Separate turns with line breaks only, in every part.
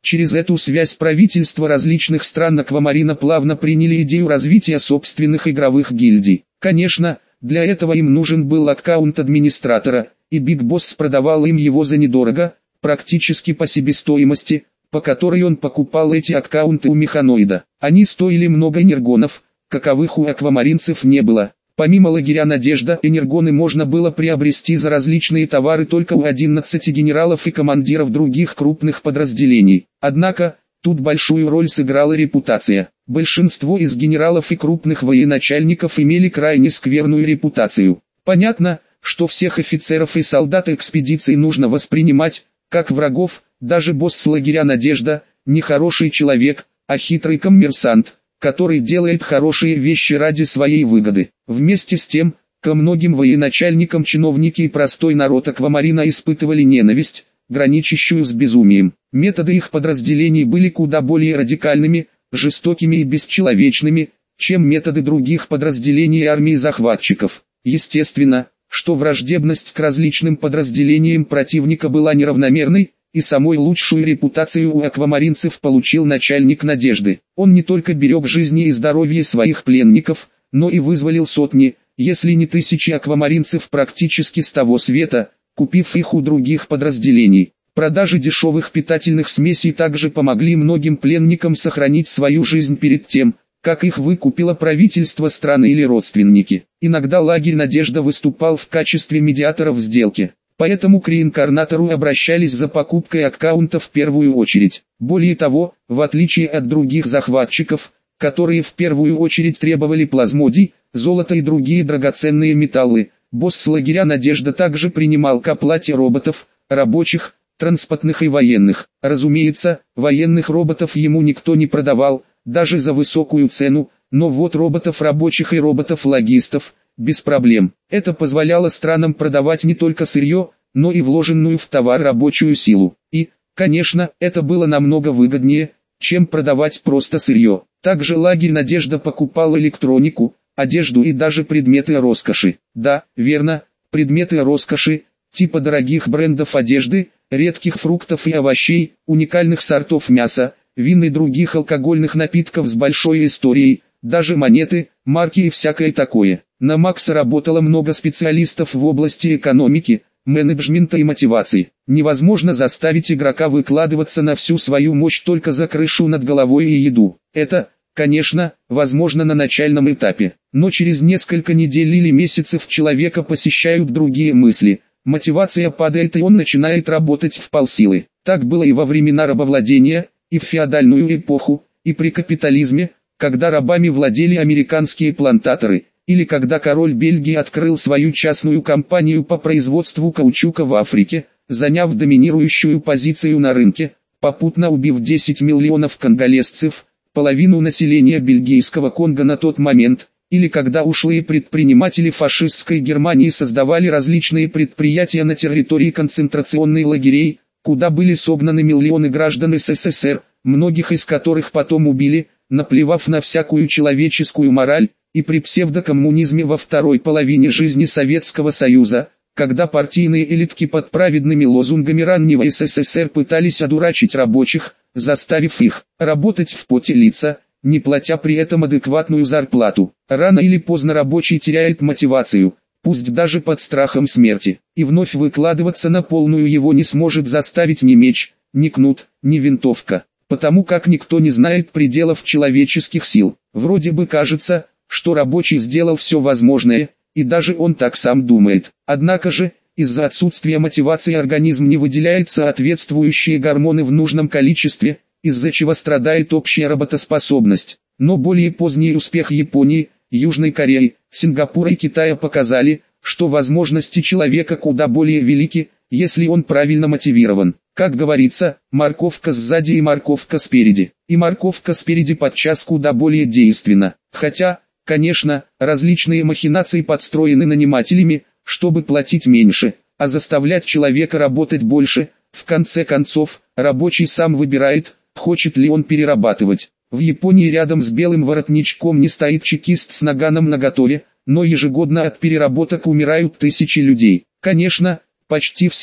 Через эту связь правительства различных стран Аквамарина плавно приняли идею развития собственных игровых гильдий. Конечно, для этого им нужен был аккаунт администратора, и Big Boss продавал им его за недорого, практически по себестоимости, по которой он покупал эти аккаунты у Механоида. Они стоили много энергонов, каковых у аквамаринцев не было. Помимо лагеря «Надежда», энергоны можно было приобрести за различные товары только у 11 генералов и командиров других крупных подразделений. Однако, тут большую роль сыграла репутация. Большинство из генералов и крупных военачальников имели крайне скверную репутацию. Понятно, что всех офицеров и солдат экспедиции нужно воспринимать как врагов. Даже босс лагеря «Надежда» не хороший человек, а хитрый коммерсант, который делает хорошие вещи ради своей выгоды. Вместе с тем, ко многим военачальникам чиновники и простой народ Аквамарина испытывали ненависть, граничащую с безумием. Методы их подразделений были куда более радикальными, жестокими и бесчеловечными, чем методы других подразделений армии захватчиков. Естественно, что враждебность к различным подразделениям противника была неравномерной, и самой лучшую репутацию у аквамаринцев получил начальник «Надежды». Он не только берег жизни и здоровье своих пленников, но и вызволил сотни, если не тысячи аквамаринцев практически с того света, купив их у других подразделений. Продажи дешевых питательных смесей также помогли многим пленникам сохранить свою жизнь перед тем, как их выкупило правительство страны или родственники. Иногда лагерь «Надежда» выступал в качестве медиатора в сделке. Поэтому к реинкарнатору обращались за покупкой аккаунта в первую очередь. Более того, в отличие от других захватчиков, которые в первую очередь требовали плазмодий, золото и другие драгоценные металлы, босс лагеря «Надежда» также принимал к оплате роботов, рабочих, транспортных и военных. Разумеется, военных роботов ему никто не продавал, даже за высокую цену, но вот роботов рабочих и роботов-логистов – без проблем. Это позволяло странам продавать не только сырье, но и вложенную в товар рабочую силу. И, конечно, это было намного выгоднее, чем продавать просто сырье. Также лагерь «Надежда» покупал электронику, одежду и даже предметы роскоши. Да, верно, предметы роскоши, типа дорогих брендов одежды, редких фруктов и овощей, уникальных сортов мяса, вин и других алкогольных напитков с большой историей, даже монеты, марки и всякое такое. На Макса работало много специалистов в области экономики, менеджмента и мотивации. Невозможно заставить игрока выкладываться на всю свою мощь только за крышу над головой и еду. Это, конечно, возможно на начальном этапе. Но через несколько недель или месяцев человека посещают другие мысли. Мотивация падает и он начинает работать в полсилы. Так было и во времена рабовладения, и в феодальную эпоху, и при капитализме, когда рабами владели американские плантаторы, или когда король Бельгии открыл свою частную компанию по производству каучука в Африке, заняв доминирующую позицию на рынке, попутно убив 10 миллионов конголезцев, половину населения бельгийского Конго на тот момент, или когда ушлые предприниматели фашистской Германии создавали различные предприятия на территории концентрационных лагерей, куда были согнаны миллионы граждан СССР, многих из которых потом убили, наплевав на всякую человеческую мораль, и при псевдокоммунизме во второй половине жизни Советского Союза, когда партийные элитки под праведными лозунгами раннего СССР пытались одурачить рабочих, заставив их работать в поте лица, не платя при этом адекватную зарплату. Рано или поздно рабочий теряет мотивацию, пусть даже под страхом смерти, и вновь выкладываться на полную его не сможет заставить ни меч, ни кнут, ни винтовка, потому как никто не знает пределов человеческих сил. Вроде бы кажется, что рабочий сделал все возможное, и даже он так сам думает. Однако же, из-за отсутствия мотивации организм не выделяет соответствующие гормоны в нужном количестве, из-за чего страдает общая работоспособность. Но более поздний успех Японии, Южной Кореи, Сингапура и Китая показали, что возможности человека куда более велики, если он правильно мотивирован. Как говорится, морковка сзади и морковка спереди. И морковка спереди подчас куда более действенна. Хотя, конечно, различные махинации подстроены нанимателями, чтобы платить меньше, а заставлять человека работать больше. В конце концов, рабочий сам выбирает, хочет ли он перерабатывать. В Японии рядом с белым воротничком не стоит чекист с наганом наготове, но ежегодно от переработок умирают тысячи людей. Конечно, почти все,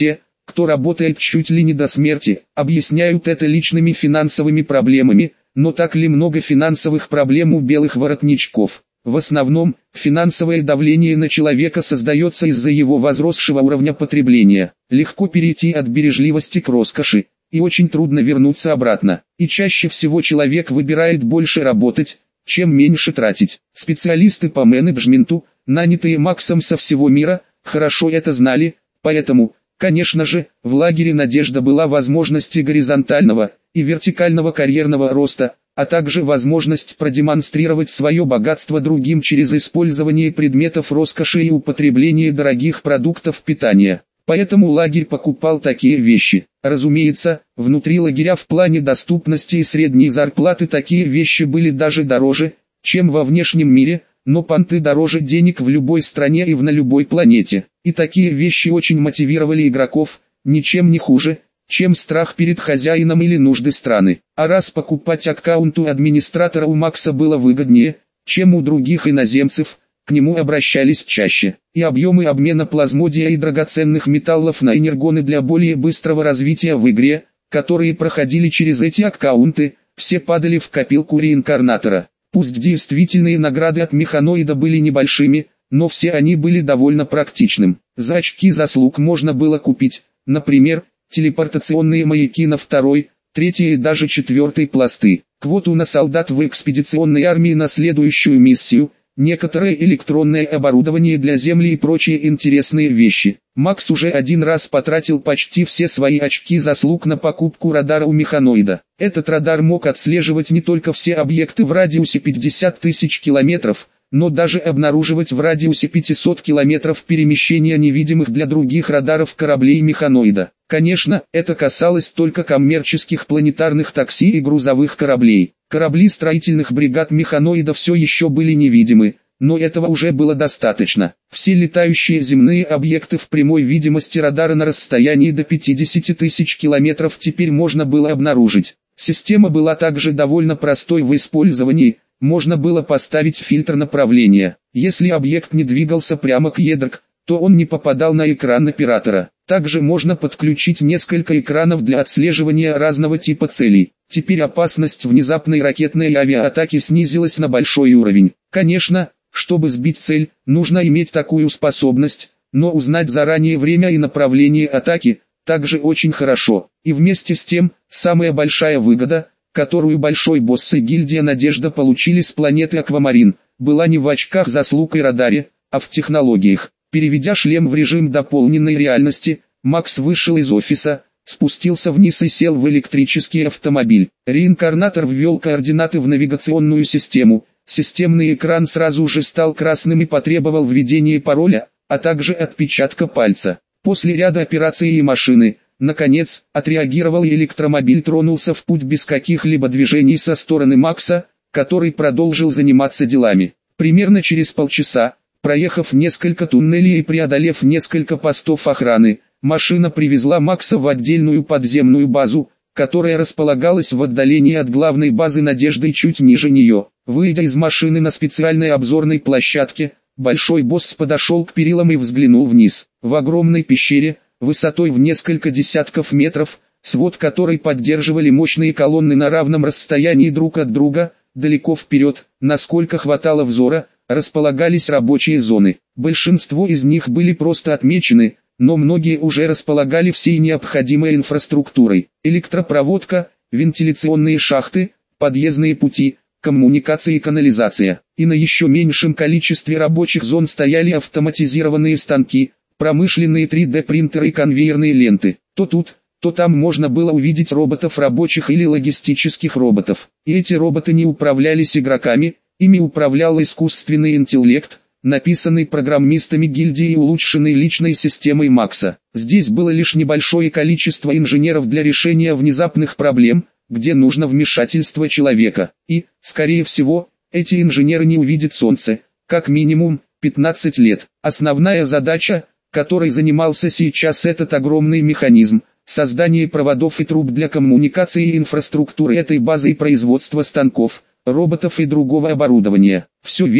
кто работает чуть ли не до смерти, объясняют это личными финансовыми проблемами, но так ли много финансовых проблем у белых воротничков? В основном, финансовое давление на человека создается из-за его возросшего уровня потребления. Легко перейти от бережливости к роскоши, и очень трудно вернуться обратно. И чаще всего человек выбирает больше работать, чем меньше тратить. Специалисты по менеджменту, нанятые Максом со всего мира, хорошо это знали, поэтому, конечно же, в лагере надежда была возможности горизонтального и вертикального карьерного роста, а также возможность продемонстрировать свое богатство другим через использование предметов роскоши и употребление дорогих продуктов питания. Поэтому лагерь покупал такие вещи. Разумеется, внутри лагеря в плане доступности и средней зарплаты такие вещи были даже дороже, чем во внешнем мире, но понты дороже денег в любой стране и на любой планете. И такие вещи очень мотивировали игроков, ничем не хуже, чем страх перед хозяином или нужды страны. А раз покупать аккаунт у администратора у Макса было выгоднее, чем у других иноземцев, к нему обращались чаще. И объемы обмена плазмодия и драгоценных металлов на энергоны для более быстрого развития в игре, которые проходили через эти аккаунты, все падали в копилку реинкарнатора. Пусть действительные награды от механоида были небольшими, но все они были довольно практичным. За очки заслуг можно было купить, например, телепортационные маяки на 2-й, 3-й и даже 4-й пласты, квоту на солдат в экспедиционной армии на следующую миссию, некоторое электронное оборудование для Земли и прочие интересные вещи. Макс уже один раз потратил почти все свои очки заслуг на покупку радара у механоида. Этот радар мог отслеживать не только все объекты в радиусе 50 тысяч километров, но даже обнаруживать в радиусе 500 километров перемещения невидимых для других радаров кораблей механоида. Конечно, это касалось только коммерческих планетарных такси и грузовых кораблей. Корабли строительных бригад механоида все еще были невидимы, но этого уже было достаточно. Все летающие земные объекты в прямой видимости радара на расстоянии до 50 тысяч километров теперь можно было обнаружить. Система была также довольно простой в использовании. Можно было поставить фильтр направления. Если объект не двигался прямо к ядерке, то он не попадал на экран оператора. Также можно подключить несколько экранов для отслеживания разного типа целей. Теперь опасность внезапной ракетной авиаатаки снизилась на большой уровень. Конечно, чтобы сбить цель, нужно иметь такую способность, но узнать заранее время и направление атаки также очень хорошо. И вместе с тем, самая большая выгода, которую большой босс и гильдия Надежда получили с планеты Аквамарин, была не в очках заслуг и радаре, а в технологиях. Переведя шлем в режим дополненной реальности, Макс вышел из офиса, спустился вниз и сел в электрический автомобиль. Реинкарнатор ввел координаты в навигационную систему. Системный экран сразу же стал красным и потребовал введения пароля, а также отпечатка пальца. После ряда операций и машины, наконец, отреагировал и электромобиль тронулся в путь без каких-либо движений со стороны Макса, который продолжил заниматься делами. Примерно через полчаса, проехав несколько туннелей и преодолев несколько постов охраны, машина привезла Макса в отдельную подземную базу, которая располагалась в отдалении от главной базы Надежды чуть ниже нее. Выйдя из машины на специальной обзорной площадке, большой босс подошел к перилам и взглянул вниз. В огромной пещере, высотой в несколько десятков метров, свод которой поддерживали мощные колонны на равном расстоянии друг от друга, далеко вперед, насколько хватало взора, располагались рабочие зоны. Большинство из них были просто отмечены, но многие уже располагали всей необходимой инфраструктурой. Электропроводка, вентиляционные шахты, подъездные пути, коммуникации и канализация. И на еще меньшем количестве рабочих зон стояли автоматизированные станки, промышленные 3D-принтеры и конвейерные ленты. То тут, то там можно было увидеть роботов рабочих или логистических роботов. И эти роботы не управлялись игроками, ими управлял искусственный интеллект, написанный программистами гильдии и улучшенный личной системой Макса. Здесь было лишь небольшое количество инженеров для решения внезапных проблем, где нужно вмешательство человека. И, скорее всего, эти инженеры не увидят солнце, как минимум, 15 лет. Основная задача, которой занимался сейчас этот огромный механизм, создание проводов и труб для коммуникации и инфраструктуры этой базы и производства станков, роботов и другого оборудования. Все верно,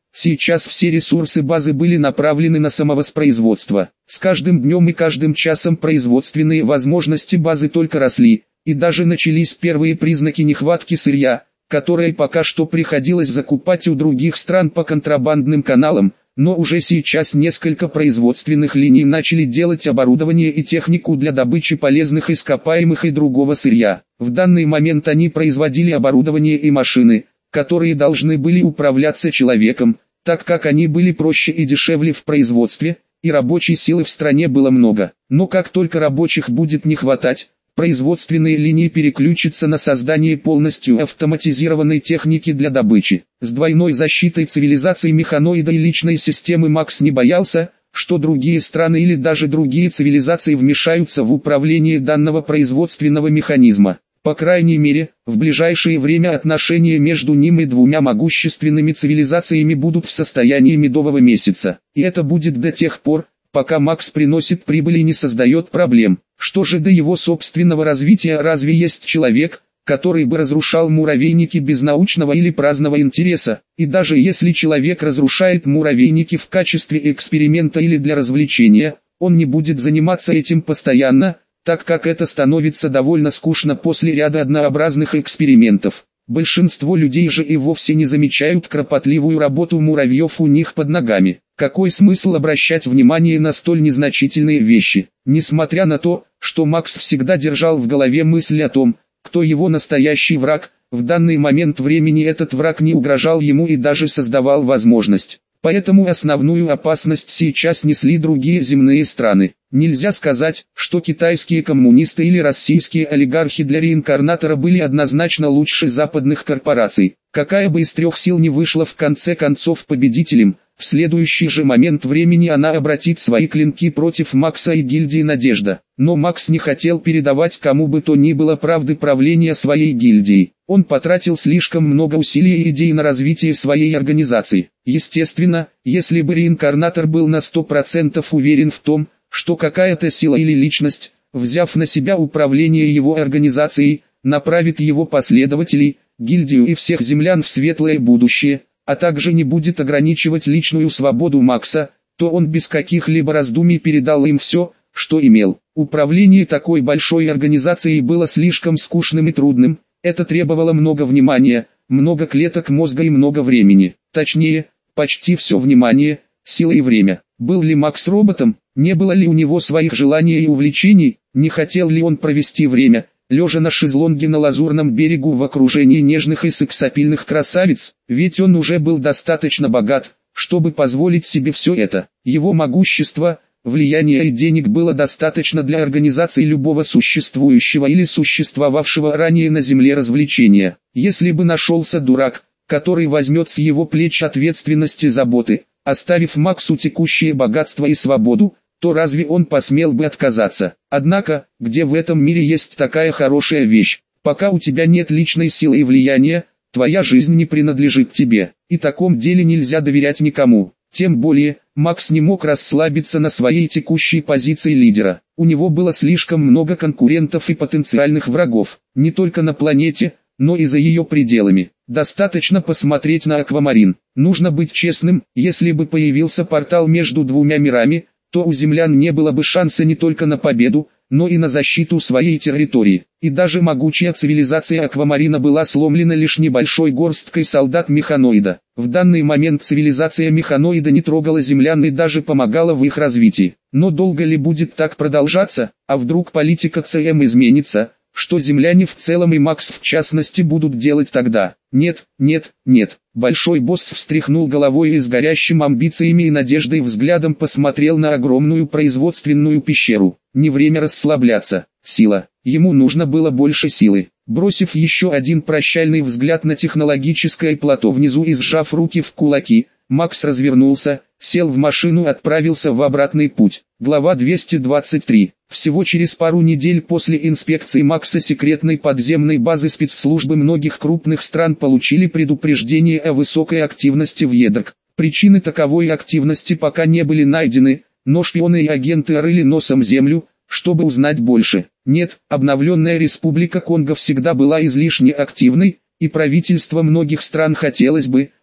Сейчас все ресурсы базы были направлены на самовоспроизводство. С каждым днем и каждым часом производственные возможности базы только росли, и даже начались первые признаки нехватки сырья, которое пока что приходилось закупать у других стран по контрабандным каналам, но уже сейчас несколько производственных линий начали делать оборудование и технику для добычи полезных ископаемых и другого сырья. В данный момент они производили оборудование и машины, которые должны были управляться человеком, так как они были проще и дешевле в производстве, и рабочей силы в стране было много. Но как только рабочих будет не хватать, производственные линии переключатся на создание полностью автоматизированной техники для добычи. С двойной защитой цивилизации механоида и личной системы Макс не боялся, что другие страны или даже другие цивилизации вмешаются в управление данного производственного механизма. По крайней мере, в ближайшее время отношения между ним и двумя могущественными цивилизациями будут в состоянии медового месяца. И это будет до тех пор, пока Макс приносит прибыль и не создает проблем. Что же до его собственного развития, разве есть человек, который бы разрушал муравейники без научного или праздного интереса? И даже если человек разрушает муравейники в качестве эксперимента или для развлечения, он не будет заниматься этим постоянно, так как это становится довольно скучно после ряда однообразных экспериментов. Большинство людей же и вовсе не замечают кропотливую работу муравьев у них под ногами. Какой смысл обращать внимание на столь незначительные вещи? Несмотря на то, что Макс всегда держал в голове мысль о том, кто его настоящий враг, в данный момент времени этот враг не угрожал ему и даже создавал возможность. Поэтому основную опасность сейчас несли другие земные страны. Нельзя сказать, что китайские коммунисты или российские олигархи для реинкарнатора были однозначно лучше западных корпораций. Какая бы из трех сил ни вышла в конце концов победителем, в следующий же момент времени она обратит свои клинки против Макса и гильдии «Надежда». Но Макс не хотел передавать кому бы то ни было правды правления своей гильдии. Он потратил слишком много усилий и идей на развитие своей организации. Естественно, если бы реинкарнатор был на 100% уверен в том, что какая-то сила или личность, взяв на себя управление его организацией, направит его последователей, гильдию и всех землян в светлое будущее, а также не будет ограничивать личную свободу Макса, то он без каких-либо раздумий передал им все, что имел. Управление такой большой организацией было слишком скучным и трудным, это требовало много внимания, много клеток мозга и много времени. Точнее, почти все внимание, сила и время. Был ли Макс роботом? Не было ли у него своих желаний и увлечений? Не хотел ли он провести время, лежа на шезлонге на Лазурном берегу в окружении нежных и сексапильных красавиц? Ведь он уже был достаточно богат, чтобы позволить себе все это. Его могущество, влияния и денег было достаточно для организации любого существующего или существовавшего ранее на Земле развлечения. Если бы нашелся дурак, который возьмет с его плеч ответственность и заботы, оставив Максу текущее богатство и свободу, то разве он посмел бы отказаться? Однако, где в этом мире есть такая хорошая вещь? Пока у тебя нет личной силы и влияния, твоя жизнь не принадлежит тебе. И в таком деле нельзя доверять никому. Тем более, Макс не мог расслабиться на своей текущей позиции лидера. У него было слишком много конкурентов и потенциальных врагов, не только на планете, но и за ее пределами. Достаточно посмотреть на Аквамарин. Нужно быть честным, если бы появился портал между двумя мирами, то у землян не было бы шанса не только на победу, но и на защиту своей территории. И даже могучая цивилизация Аквамарина была сломлена лишь небольшой горсткой солдат-механоида. В данный момент цивилизация механоида не трогала землян и даже помогала в их развитии. Но долго ли будет так продолжаться, а вдруг политика ЦМ изменится? Что земляне в целом и Макс в частности будут делать тогда? Нет, нет, нет. Большой босс встряхнул головой и с горящим амбициями и надеждой взглядом посмотрел на огромную производственную пещеру. Не время расслабляться. Сила. Ему нужно было больше силы. Бросив еще один прощальный взгляд на технологическое плато внизу и сжав руки в кулаки, Макс развернулся, сел в машину и отправился в обратный путь. Глава 223. Всего через пару недель после инспекции Макса секретной подземной базы спецслужбы многих крупных стран получили предупреждение о высокой активности в Едок. Причины таковой активности пока не были найдены, но шпионы и агенты рыли носом землю, чтобы узнать больше. Нет, обновленная Республика Конго всегда была излишне активной, и правительство многих стран хотелось бы,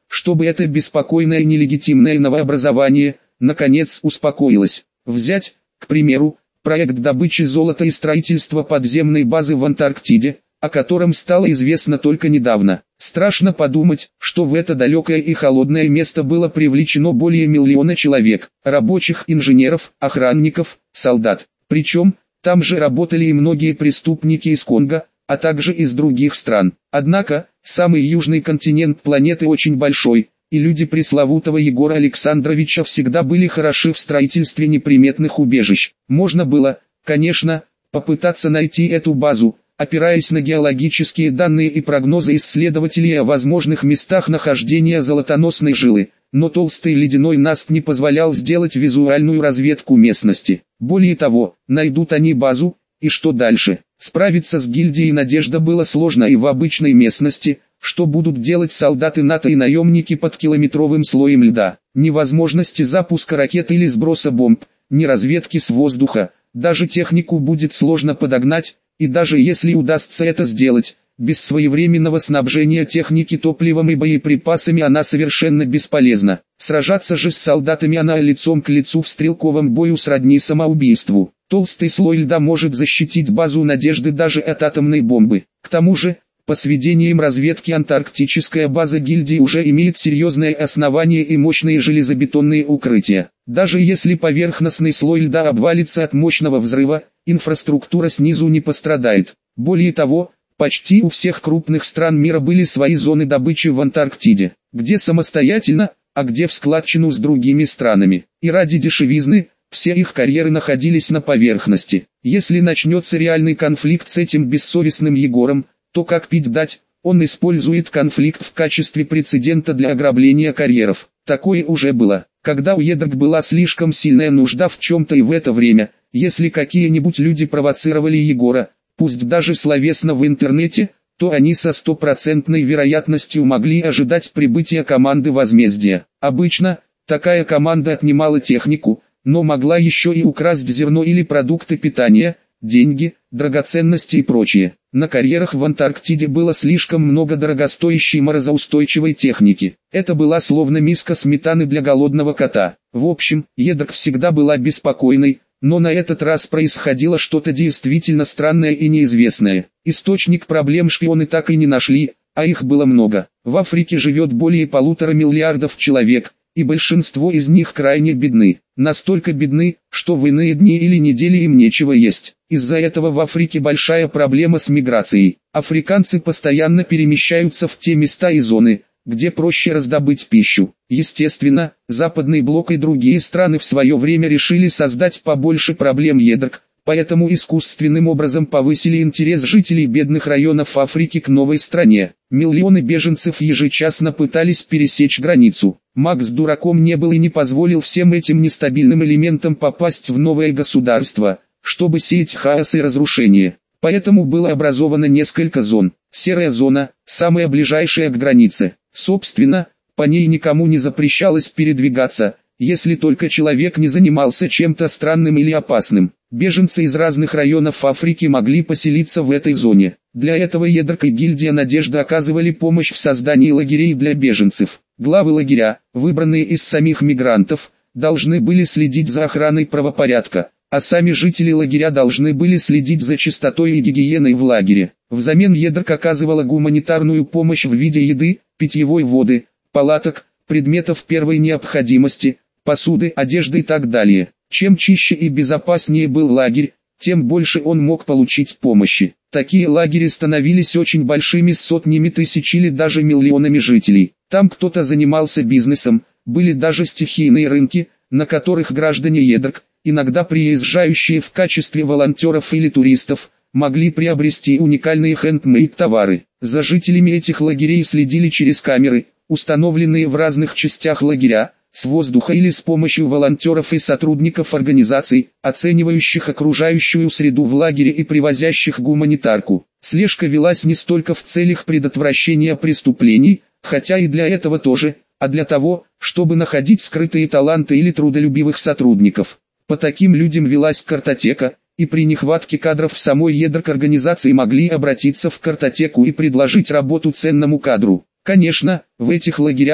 чтобы это беспокойное и нелегитимное новообразование, наконец, успокоилось. Взять, к примеру, проект добычи золота и строительства подземной базы в Антарктиде, о котором стало известно только недавно. Страшно подумать, что в это далекое и холодное место было привлечено более 1 миллиона человек, рабочих, инженеров, охранников, солдат. Причем, там же работали и многие преступники из Конго, а также из других стран. Однако, самый южный континент планеты очень большой, и люди пресловутого Егора Александровича всегда были хороши в строительстве неприметных убежищ. Можно было, конечно, попытаться найти эту базу, опираясь на геологические данные и прогнозы исследователей о возможных местах нахождения золотоносной жилы, но толстый ледяной наст не позволял сделать визуальную разведку местности. Более того, найдут они базу, и что дальше? Справиться с гильдией «Надежда» было сложно и в обычной местности. Что будут делать солдаты НАТО и наемники под километровым слоем льда? Ни возможности запуска ракет или сброса бомб, ни разведки с воздуха, даже технику будет сложно подогнать, и даже если удастся это сделать, без своевременного снабжения техники топливом и боеприпасами она совершенно бесполезна. Сражаться же с солдатами она лицом к лицу в стрелковом бою сродни самоубийству. Толстый слой льда может защитить базу «Надежды» даже от атомной бомбы. К тому же, по сведениям разведки, антарктическая база гильдии уже имеет серьезное основание и мощные железобетонные укрытия. Даже если поверхностный слой льда обвалится от мощного взрыва, инфраструктура снизу не пострадает. Более того, почти у всех крупных стран мира были свои зоны добычи в Антарктиде, где самостоятельно, а где в складчину с другими странами. И ради дешевизны, все их карьеры находились на поверхности. Если начнется реальный конфликт с этим бессовестным Егором, то как пить дать, он использует конфликт в качестве прецедента для ограбления карьеров. Такое уже было, когда у Едок была слишком сильная нужда в чем-то, и в это время, если какие-нибудь люди провоцировали Егора, пусть даже словесно в интернете, то они со стопроцентной вероятностью могли ожидать прибытия команды возмездия. Обычно, такая команда отнимала технику, но могла еще и украсть зерно или продукты питания, деньги, драгоценности и прочее. На карьерах в Антарктиде было слишком много дорогостоящей морозоустойчивой техники. Это была словно миска сметаны для голодного кота. В общем, Едок всегда была беспокойной, но на этот раз происходило что-то действительно странное и неизвестное. Источник проблем шпионы так и не нашли, а их было много. В Африке живет более 1,5 миллиарда человек, и большинство из них крайне бедны. Настолько бедны, что в иные дни или недели им нечего есть. Из-за этого в Африке большая проблема с миграцией. Африканцы постоянно перемещаются в те места и зоны, где проще раздобыть пищу. Естественно, Западный блок и другие страны в свое время решили создать побольше проблем Едок, поэтому искусственным образом повысили интерес жителей бедных районов Африки к новой стране. Миллионы беженцев ежечасно пытались пересечь границу. Макс дураком не был и не позволил всем этим нестабильным элементам попасть в новое государство, чтобы сеять хаос и разрушение. Поэтому было образовано несколько зон. Серая зона, самая ближайшая к границе. Собственно, по ней никому не запрещалось передвигаться, если только человек не занимался чем-то странным или опасным. Беженцы из разных районов Африки могли поселиться в этой зоне. Для этого Едок и гильдия «Надежда» оказывали помощь в создании лагерей для беженцев. Главы лагеря, выбранные из самих мигрантов, должны были следить за охраной правопорядка, а сами жители лагеря должны были следить за чистотой и гигиеной в лагере. Взамен Едок оказывала гуманитарную помощь в виде еды, питьевой воды, палаток, предметов первой необходимости, посуды, одежды и так далее. Чем чище и безопаснее был лагерь, тем больше он мог получить помощи. Такие лагеря становились очень большими с сотнями тысяч или даже миллионами жителей. Там кто-то занимался бизнесом, были даже стихийные рынки, на которых граждане Едок, иногда приезжающие в качестве волонтеров или туристов, могли приобрести уникальные хендмейд товары. За жителями этих лагерей следили через камеры, установленные в разных частях лагеря, с воздуха или с помощью волонтеров и сотрудников организаций, оценивающих окружающую среду в лагере и привозящих гуманитарку. Слежка велась не столько в целях предотвращения преступлений, хотя и для этого тоже, а для того, чтобы находить скрытые таланты или трудолюбивых сотрудников. По таким людям велась картотека, и при нехватке кадров в самой Едок организации могли обратиться в картотеку и предложить работу ценному кадру. Конечно, в этих лагерях,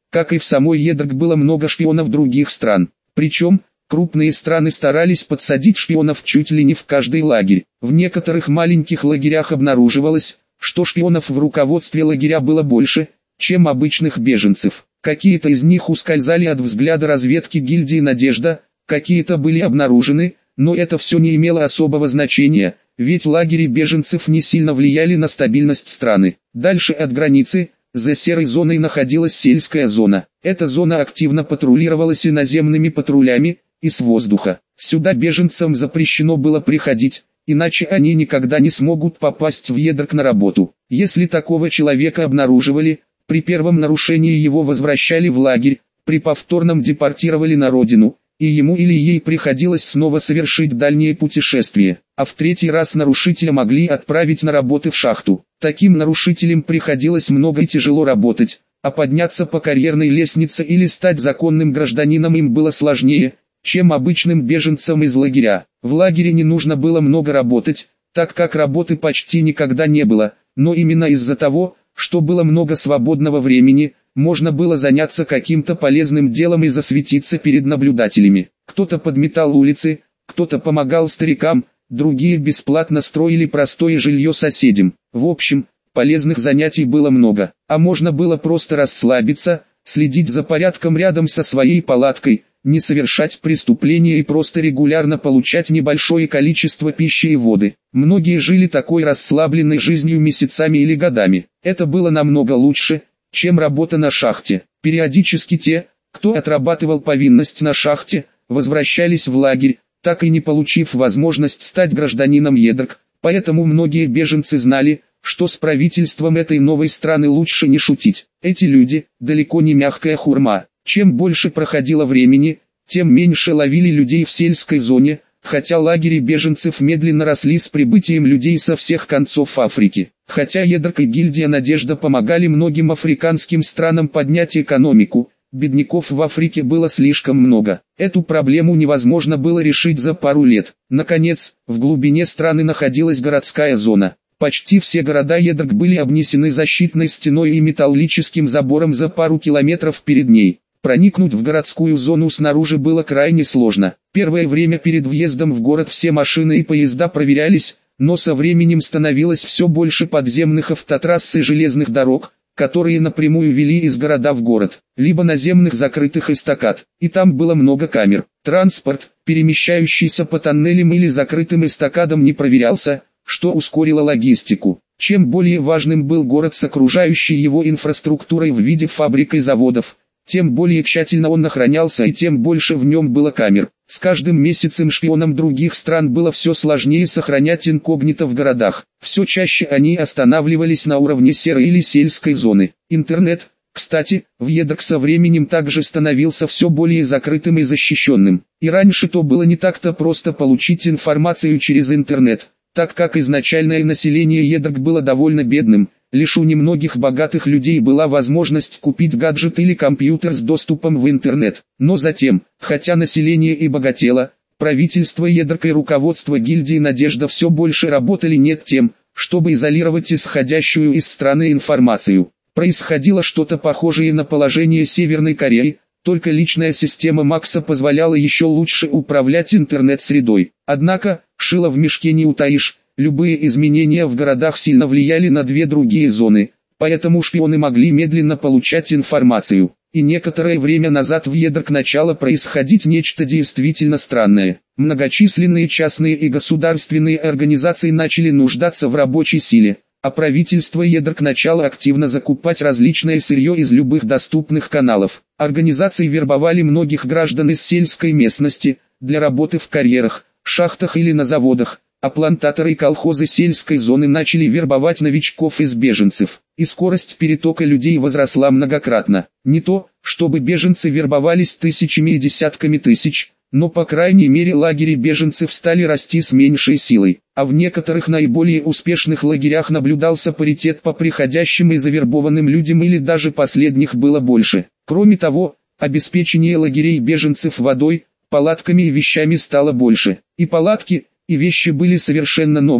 Как и в самой Едрк было много шпионов других стран. Причем, крупные страны старались подсадить шпионов чуть ли не в каждый лагерь. В некоторых маленьких лагерях обнаруживалось, что шпионов в руководстве лагеря было больше, чем обычных беженцев. Какие-то из них ускользали от взгляда разведки гильдии «Надежда», какие-то были обнаружены, но это все не имело особого значения, ведь лагеря беженцев не сильно влияли на стабильность страны. Дальше от границы, за серой зоной находилась сельская зона. Эта зона активно патрулировалась и наземными патрулями, и с воздуха. Сюда беженцам запрещено было приходить, иначе они никогда не смогут попасть в Едрк на работу. Если такого человека обнаруживали, при первом нарушении его возвращали в лагерь, при повторном депортировали на родину, и ему или ей приходилось снова совершить дальнее путешествие, а в третий раз нарушителя могли отправить на работы в шахту. Таким нарушителям приходилось много и тяжело работать, а подняться по карьерной лестнице или стать законным гражданином им было сложнее, чем обычным беженцам из лагеря. В лагере не нужно было много работать, так как работы почти никогда не было, но именно из-за того, что было много свободного времени, можно было заняться каким-то полезным делом и засветиться перед наблюдателями. Кто-то подметал улицы, кто-то помогал старикам, другие бесплатно строили простое жилье соседям. В общем, полезных занятий было много, а можно было просто расслабиться, следить за порядком рядом со своей палаткой, не совершать преступления и просто регулярно получать небольшое количество пищи и воды. Многие жили такой расслабленной жизнью месяцами или годами. Это было намного лучше, чем работа на шахте. Периодически те, кто отрабатывал повинность на шахте, возвращались в лагерь, так и не получив возможность стать гражданином Едрк. Поэтому многие беженцы знали, что с правительством этой новой страны лучше не шутить. Эти люди, далеко не мягкая хурма. Чем больше проходило времени, тем меньше ловили людей в сельской зоне, хотя лагеря беженцев медленно росли с прибытием людей со всех концов Африки. Хотя Едрк и гильдия «Надежда» помогали многим африканским странам поднять экономику, бедняков в Африке было слишком много. Эту проблему невозможно было решить за пару лет. Наконец, в глубине страны находилась городская зона. Почти все города Едрк были обнесены защитной стеной и металлическим забором за пару километров перед ней. Проникнуть в городскую зону снаружи было крайне сложно. Первое время перед въездом в город все машины и поезда проверялись, но со временем становилось все больше подземных автотрасс и железных дорог, которые напрямую вели из города в город, либо наземных закрытых эстакад. И там было много камер. Транспорт, перемещающийся по тоннелям или закрытым эстакадам, не проверялся, что ускорило логистику. Чем более важным был город с окружающей его инфраструктурой в виде фабрик и заводов, тем более тщательно он охранялся и тем больше в нем было камер. С каждым месяцем шпионам других стран было все сложнее сохранять инкогнито в городах. Все чаще они останавливались на уровне серой или сельской зоны. Интернет, кстати, в Едрк со временем также становился все более закрытым и защищенным. И раньше то было не так-то просто получить информацию через интернет, так как изначальное население Едрк было довольно бедным. Лишь у немногих богатых людей была возможность купить гаджет или компьютер с доступом в интернет. Но затем, хотя население и богатело, правительство Едрк и руководство гильдии «Надежда» все больше работали над тем, чтобы изолировать исходящую из страны информацию. Происходило что-то похожее на положение Северной Кореи, только личная система Макса позволяла еще лучше управлять интернет-средой. Однако, шило в мешке не утаишь. Любые изменения в городах сильно влияли на две другие зоны, поэтому шпионы могли медленно получать информацию. И некоторое время назад в Едрк начало происходить нечто действительно странное. Многочисленные частные и государственные организации начали нуждаться в рабочей силе, а правительство Едрк начало активно закупать различное сырье из любых доступных каналов. Организации вербовали многих граждан из сельской местности для работы в карьерах, шахтах или на заводах. А плантаторы и колхозы сельской зоны начали вербовать новичков из беженцев, и скорость перетока людей возросла многократно. Не то, чтобы беженцы вербовались тысячами и десятками тысяч, но по крайней мере лагеря беженцев стали расти с меньшей силой, а в некоторых наиболее успешных лагерях наблюдался паритет по приходящим и завербованным людям, или даже последних было больше. Кроме того, обеспечение лагерей беженцев водой, палатками и вещами стало больше, и палатки, и вещи были совершенно новыми,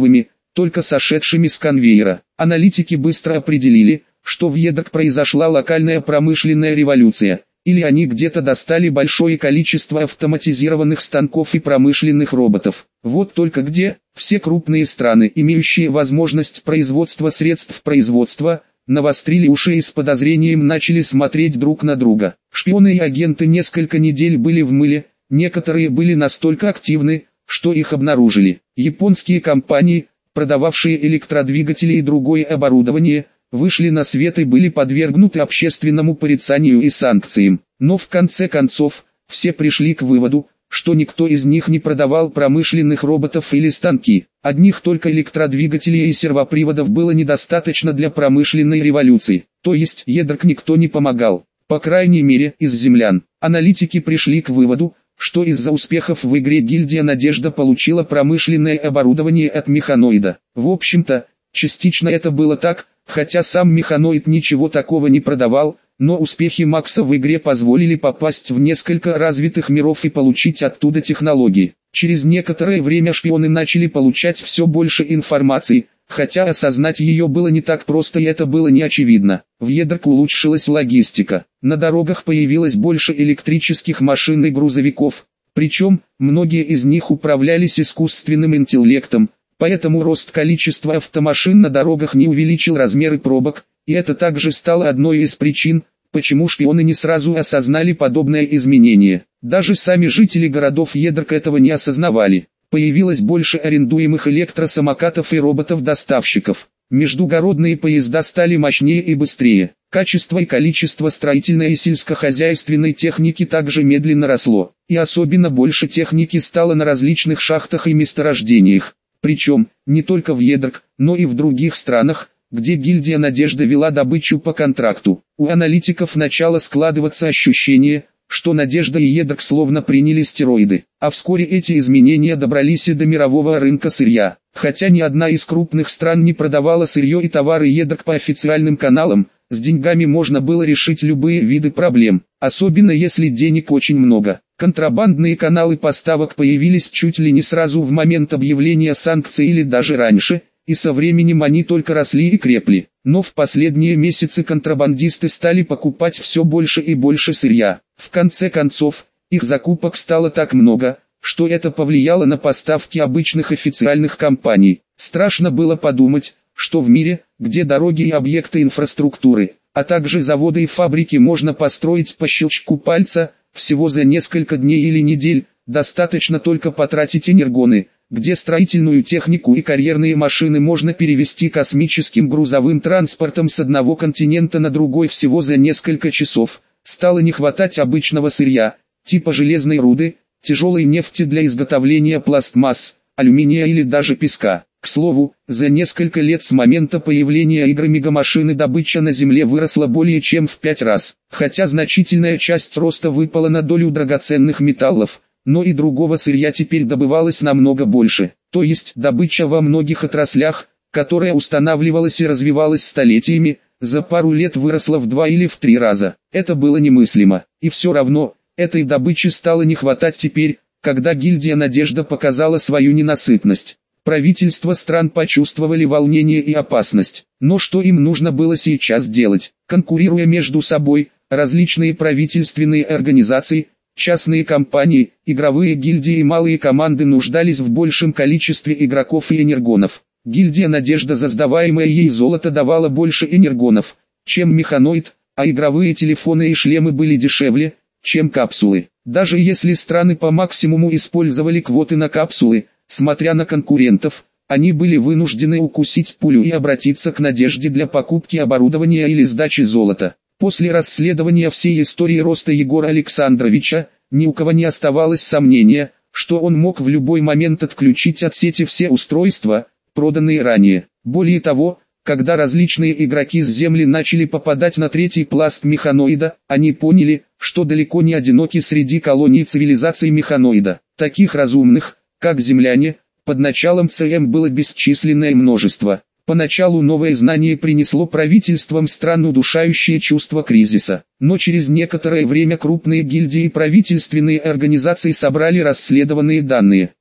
только сошедшими с конвейера. Аналитики быстро определили, что в ЕДОК произошла локальная промышленная революция, или они где-то достали большое количество автоматизированных станков и промышленных роботов. Вот только где, все крупные страны, имеющие возможность производства средств производства, навострили уши и с подозрением начали смотреть друг на друга. Шпионы и агенты несколько недель были в мыле, некоторые были настолько активны, что их обнаружили. Японские компании, продававшие электродвигатели и другое оборудование, вышли на свет и были подвергнуты общественному порицанию и санкциям. Но в конце концов, все пришли к выводу, что никто из них не продавал промышленных роботов или станки. Одних только электродвигателей и сервоприводов было недостаточно для промышленной революции. То есть ЕДОК никто не помогал, по крайней мере из землян. Аналитики пришли к выводу, что из-за успехов в игре гильдия «Надежда» получила промышленное оборудование от Механоида. В общем-то, частично это было так, хотя сам Механоид ничего такого не продавал, но успехи Макса в игре позволили попасть в несколько развитых миров и получить оттуда технологии. Через некоторое время шпионы начали получать все больше информации, хотя осознать ее было не так просто и это было не очевидно. В ЕДОК улучшилась логистика. На дорогах появилось больше электрических машин и грузовиков, причем многие из них управлялись искусственным интеллектом. Поэтому рост количества автомашин на дорогах не увеличил размеры пробок, и это также стало одной из причин, почему шпионы не сразу осознали подобное изменение. Даже сами жители городов ЕДОК этого не осознавали. Появилось больше арендуемых электросамокатов и роботов-доставщиков. Междугородные поезда стали мощнее и быстрее. Качество и количество строительной и сельскохозяйственной техники также медленно росло. И особенно больше техники стало на различных шахтах и месторождениях. Причем, не только в ЕДОК, но и в других странах, где гильдия «Надежда» вела добычу по контракту. У аналитиков начало складываться ощущение, что «Надежда» и ЕДОК словно приняли стероиды. А вскоре эти изменения добрались и до мирового рынка сырья. Хотя ни одна из крупных стран не продавала сырье и товары ЕДОК по официальным каналам, с деньгами можно было решить любые виды проблем, особенно если денег очень много. Контрабандные каналы поставок появились чуть ли не сразу в момент объявления санкций или даже раньше, и со временем они только росли и крепли. Но в последние месяцы контрабандисты стали покупать все больше и больше сырья. В конце концов, их закупок стало так много, что это повлияло на поставки обычных официальных компаний. Страшно было подумать, что в мире, где дороги и объекты инфраструктуры, а также заводы и фабрики можно построить по щелчку пальца, всего за несколько дней или недель, достаточно только потратить энергоны, где строительную технику и карьерные машины можно перевести космическим грузовым транспортом с одного континента на другой всего за несколько часов, стало не хватать обычного сырья, типа железной руды, тяжелой нефти для изготовления пластмасс, алюминия или даже песка. К слову, за несколько лет с момента появления игры мегамашины добыча на Земле выросла более чем в 5 раз, хотя значительная часть роста выпала на долю драгоценных металлов, но и другого сырья теперь добывалось намного больше. То есть добыча во многих отраслях, которая устанавливалась и развивалась столетиями, за пару лет выросла в 2 или в 3 раза. Это было немыслимо, и все равно, этой добычи стало не хватать теперь, когда гильдия «Надежда» показала свою ненасытность. Правительства стран почувствовали волнение и опасность. Но что им нужно было сейчас делать? Конкурируя между собой, различные правительственные организации, частные компании, игровые гильдии и малые команды нуждались в большем количестве игроков и энергонов. Гильдия «Надежда» за сдаваемое ей золото давала больше энергонов, чем Механоид, а игровые телефоны и шлемы были дешевле, чем капсулы. Даже если страны по максимуму использовали квоты на капсулы, смотря на конкурентов, они были вынуждены укусить пулю и обратиться к «Надежде» для покупки оборудования или сдачи золота. После расследования всей истории роста Егора Александровича, ни у кого не оставалось сомнения, что он мог в любой момент отключить от сети все устройства, проданные ранее. Более того, когда различные игроки с Земли начали попадать на третий пласт Механоида, они поняли, что далеко не одиноки среди колоний цивилизаций Механоида. Таких разумных, как земляне, под началом ЦМ было бесчисленное множество. Поначалу новое знание принесло правительствам стран удушающее чувство кризиса, но через некоторое время крупные гильдии и правительственные организации собрали расследованные данные.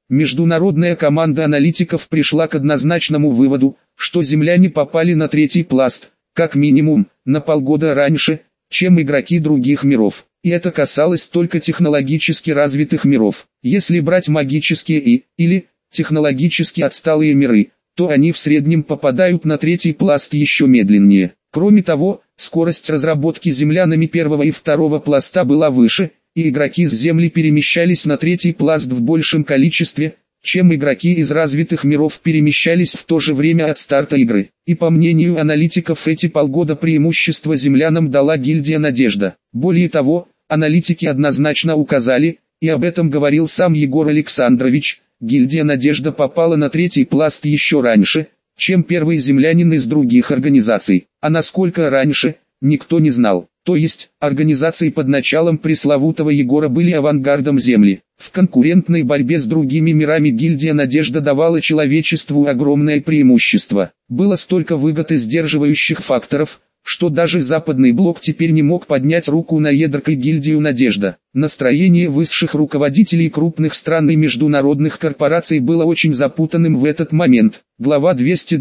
Международная команда аналитиков пришла к однозначному выводу, что земляне попали на третий пласт, как минимум, на полгода раньше, чем игроки других миров. И это касалось только технологически развитых миров. Если брать магические или технологически отсталые миры, то они в среднем попадают на третий пласт еще медленнее. Кроме того, скорость разработки землянами первого и второго пласта была выше, и игроки с Земли перемещались на третий пласт в большем количестве, чем игроки из развитых миров перемещались в то же время от старта игры. И по мнению аналитиков, эти полгода преимущества землянам дала гильдия «Надежда». Более того, аналитики однозначно указали, и об этом говорил сам Егор Александрович, гильдия «Надежда» попала на третий пласт еще раньше, чем первый землянин из других организаций. А насколько раньше, никто не знал. То есть, организации под началом пресловутого Егора были авангардом Земли. В конкурентной борьбе с другими мирами гильдия «Надежда» давала человечеству огромное преимущество. Было столько выгод и сдерживающих факторов, что даже западный блок теперь не мог поднять руку на едркой гильдию «Надежда». Настроение высших руководителей крупных стран и международных корпораций было очень запутанным в этот момент. Глава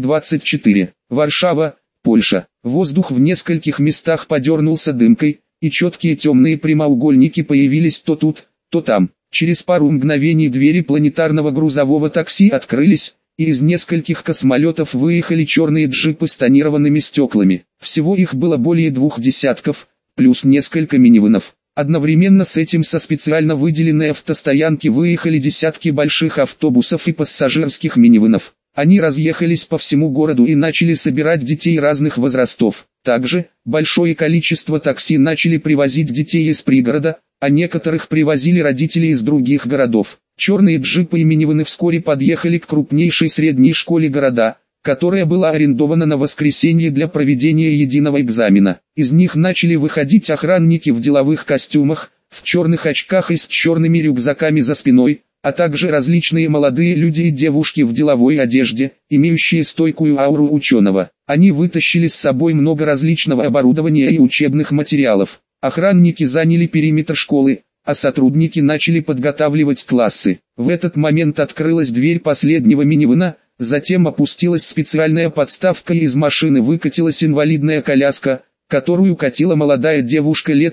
224. Варшава, Польша. Воздух в нескольких местах подернулся дымкой, и четкие темные прямоугольники появились то тут, то там. Через пару мгновений двери планетарного грузового такси открылись, и из нескольких космолетов выехали черные джипы с тонированными стеклами. Всего их было более 2 десятков, плюс несколько минивэнов. Одновременно с этим со специально выделенной автостоянки выехали десятки больших автобусов и пассажирских минивэнов. Они разъехались по всему городу и начали собирать детей разных возрастов. Также, большое количество такси начали привозить детей из пригорода, а некоторых привозили родители из других городов. Черные джипы и минивэны вскоре подъехали к крупнейшей средней школе города, которая была арендована на воскресенье для проведения единого экзамена. Из них начали выходить охранники в деловых костюмах, в черных очках и с черными рюкзаками за спиной, а также различные молодые люди и девушки в деловой одежде, имеющие стойкую ауру ученого. Они вытащили с собой много различного оборудования и учебных материалов. Охранники заняли периметр школы, а сотрудники начали подготавливать классы. В этот момент открылась дверь последнего минивэна, затем опустилась специальная подставка и из машины выкатилась инвалидная коляска, которую катила молодая девушка лет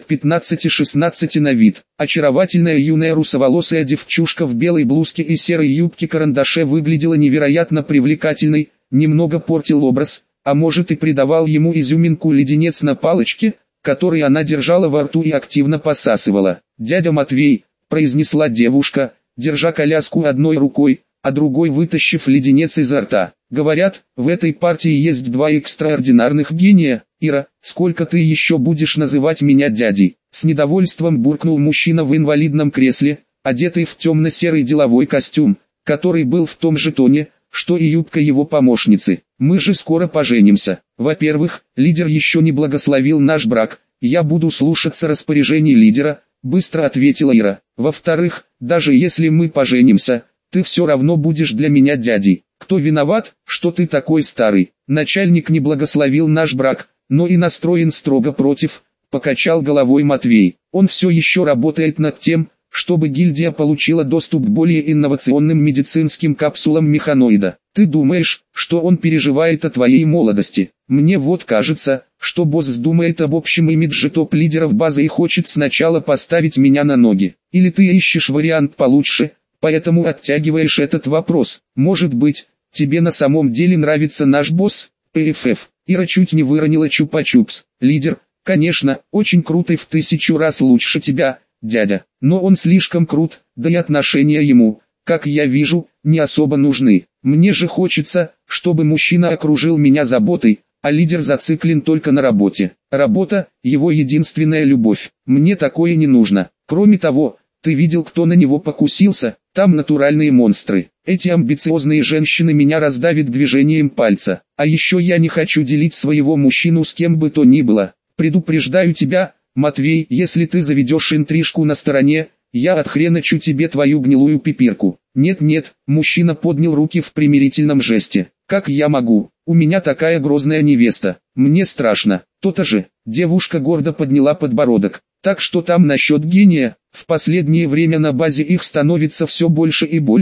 15-16 на вид. Очаровательная юная русоволосая девчушка в белой блузке и серой юбке-карандаше выглядела невероятно привлекательной, немного портил образ, а может и придавал ему изюминку леденец на палочке, который она держала во рту и активно посасывала. «Дядя Матвей», — произнесла девушка, держа коляску одной рукой, а другой вытащив леденец изо рта. «Говорят, в этой партии есть 2 экстраординарных гения. Ира, сколько ты еще будешь называть меня дядей?» С недовольством буркнул мужчина в инвалидном кресле, одетый в темно-серый деловой костюм, который был в том же тоне, что и юбка его помощницы. «Мы же скоро поженимся. Во-первых, лидер еще не благословил наш брак, я буду слушаться распоряжений лидера», — быстро ответила Ира. «Во-вторых, даже если мы поженимся, ты все равно будешь для меня дядей. Кто виноват, что ты такой старый? Начальник не благословил наш брак, но и настроен строго против», — покачал головой Матвей. «Он все еще работает над тем, чтобы гильдия получила доступ к более инновационным медицинским капсулам механоида. Ты думаешь, что он переживает о твоей молодости? Мне вот кажется, что босс думает об общем имидже топ-лидеров базы и хочет сначала поставить меня на ноги. Или ты ищешь вариант получше, поэтому оттягиваешь этот вопрос. Может быть, тебе на самом деле нравится наш босс, ПФФ?» Ира чуть не выронила чупа-чупс. «Лидер, конечно, очень крут и в 1000 раз лучше тебя, дядя, но он слишком крут, да и отношения ему, как я вижу, не особо нужны. Мне же хочется, чтобы мужчина окружил меня заботой, а лидер зациклен только на работе. Работа – его единственная любовь. Мне такое не нужно. Кроме того, ты видел, кто на него покусился? Там натуральные монстры. Эти амбициозные женщины меня раздавят движением пальца. А еще я не хочу делить своего мужчину с кем бы то ни было. Предупреждаю тебя, Матвей, если ты заведешь интрижку на стороне, я отхреначу тебе твою гнилую пипирку». «Нет-нет», мужчина поднял руки в примирительном жесте. «Как я могу? У меня такая грозная невеста. Мне страшно». «То-то же», девушка гордо подняла подбородок. «Так что там насчет гения? В последнее время на базе их становится все больше и больше,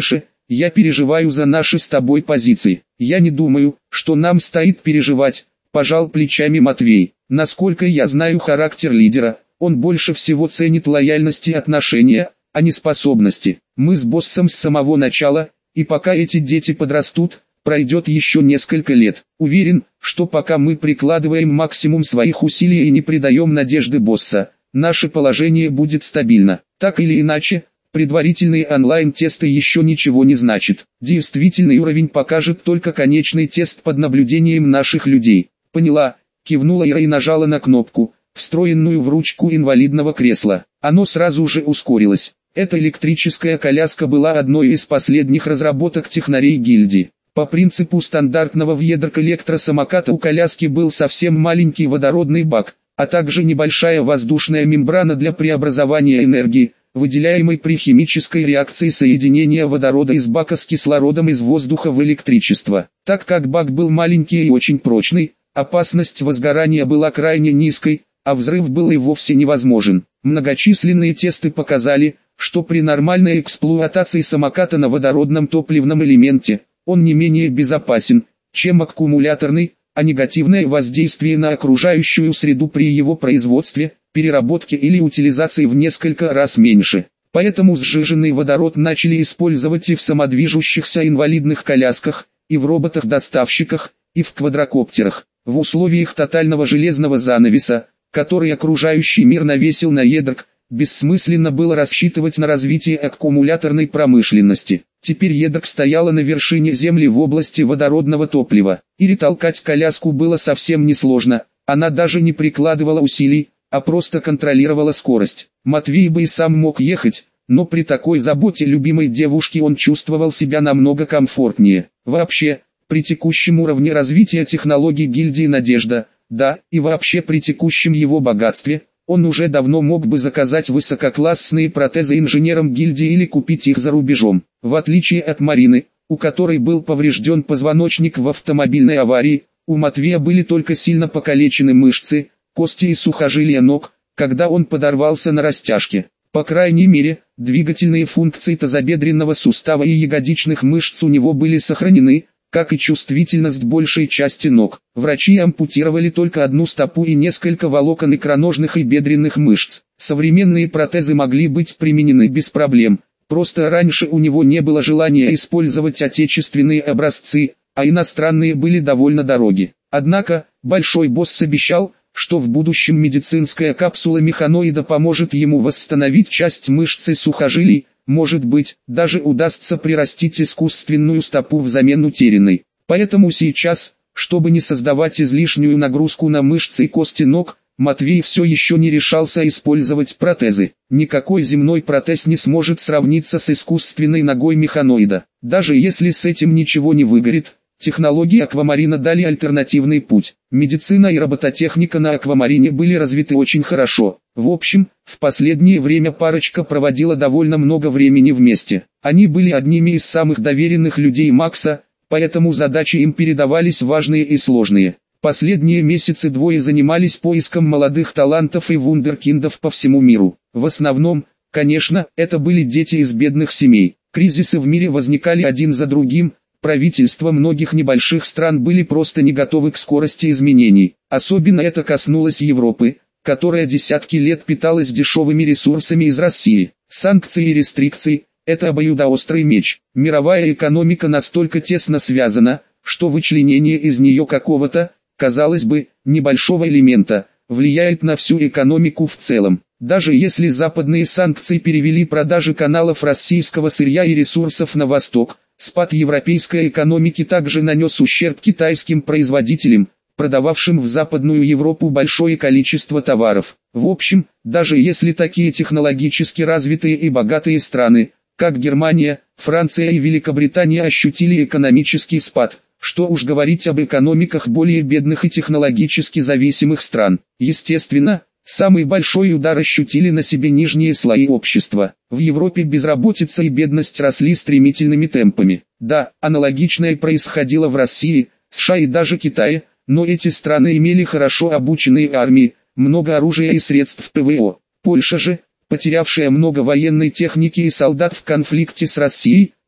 я переживаю за наши с тобой позиции. Я не думаю, что нам стоит переживать, пожал плечами Матвей. Насколько я знаю характер лидера, он больше всего ценит лояльность и отношения, а не способности. Мы с боссом с самого начала, и пока эти дети подрастут, пройдет еще несколько лет. Уверен, что пока мы прикладываем максимум своих усилий и не предаем надежды босса, наше положение будет стабильно. Так или иначе, предварительные онлайн-тесты еще ничего не значат. Действительный уровень покажет только конечный тест под наблюдением наших людей. Поняла, кивнула Ира и нажала на кнопку, встроенную в ручку инвалидного кресла. Оно сразу же ускорилось. Эта электрическая коляска была одной из последних разработок технарей гильдии. По принципу стандартного въедок электросамоката у коляски был совсем маленький водородный бак, а также небольшая воздушная мембрана для преобразования энергии, выделяемой при химической реакции соединения водорода из бака с кислородом из воздуха в электричество. Так как бак был маленький и очень прочный, опасность возгорания была крайне низкой, а взрыв был и вовсе невозможен. Многочисленные тесты показали, что при нормальной эксплуатации самоката на водородном топливном элементе, он не менее безопасен, чем аккумуляторный, а негативное воздействие на окружающую среду при его производстве, переработке или утилизации в несколько раз меньше. Поэтому сжиженный водород начали использовать и в самодвижущихся инвалидных колясках, и в роботах-доставщиках, и в квадрокоптерах. В условиях тотального железного занавеса, который окружающий мир навесил на едок, бессмысленно было рассчитывать на развитие аккумуляторной промышленности. Теперь едок стояла на вершине земли в области водородного топлива. Ире толкать коляску было совсем несложно, она даже не прикладывала усилий, а просто контролировала скорость. Матвей бы и сам мог ехать, но при такой заботе любимой девушки он чувствовал себя намного комфортнее. Вообще, при текущем уровне развития технологий гильдии «Надежда», да, и вообще при текущем его богатстве, он уже давно мог бы заказать высококлассные протезы инженерам гильдии или купить их за рубежом. В отличие от Марины, у которой был поврежден позвоночник в автомобильной аварии, у Матвея были только сильно покалечены мышцы, кости и сухожилия ног, когда он подорвался на растяжке. По крайней мере, двигательные функции тазобедренного сустава и ягодичных мышц у него были сохранены, как и чувствительность большей части ног. Врачи ампутировали только одну стопу и несколько волокон икроножных и бедренных мышц. Современные протезы могли быть применены без проблем, просто раньше у него не было желания использовать отечественные образцы, а иностранные были довольно дороги. Однако, большой босс обещал, что в будущем медицинская капсула механоида поможет ему восстановить часть мышц и сухожилий, может быть, даже удастся прирастить искусственную стопу взамен утерянной. Поэтому сейчас, чтобы не создавать излишнюю нагрузку на мышцы и кости ног, Матвей все еще не решался использовать протезы. Никакой земной протез не сможет сравниться с искусственной ногой механоида. Даже если с этим ничего не выгорит, технологии Аквамарина дали альтернативный путь. Медицина и робототехника на Аквамарине были развиты очень хорошо. В общем, в последнее время парочка проводила довольно много времени вместе. Они были одними из самых доверенных людей Макса, поэтому задачи им передавались важные и сложные. Последние месяцы двое занимались поиском молодых талантов и вундеркиндов по всему миру. В основном, конечно, это были дети из бедных семей. Кризисы в мире возникали один за другим. Правительства многих небольших стран были просто не готовы к скорости изменений. Особенно это коснулось Европы, которая десятки лет питалась дешевыми ресурсами из России. Санкции и рестрикции – это обоюдоострый меч. Мировая экономика настолько тесно связана, что вычленение из нее какого-то, казалось бы, небольшого элемента, влияет на всю экономику в целом. Даже если западные санкции перевели продажи каналов российского сырья и ресурсов на восток, спад европейской экономики также нанес ущерб китайским производителям, продававшим в Западную Европу большое количество товаров. В общем, даже если такие технологически развитые и богатые страны, как Германия, Франция и Великобритания ощутили экономический спад, что уж говорить об экономиках более бедных и технологически зависимых стран. Естественно, самый большой удар ощутили на себе нижние слои общества. В Европе безработица и бедность росли стремительными темпами. Да, аналогичное происходило в России, США и даже Китае, но эти страны имели хорошо обученные армии, много оружия и средств ПВО. Польша же, потерявшая много военной техники и солдат в конфликте с Россией,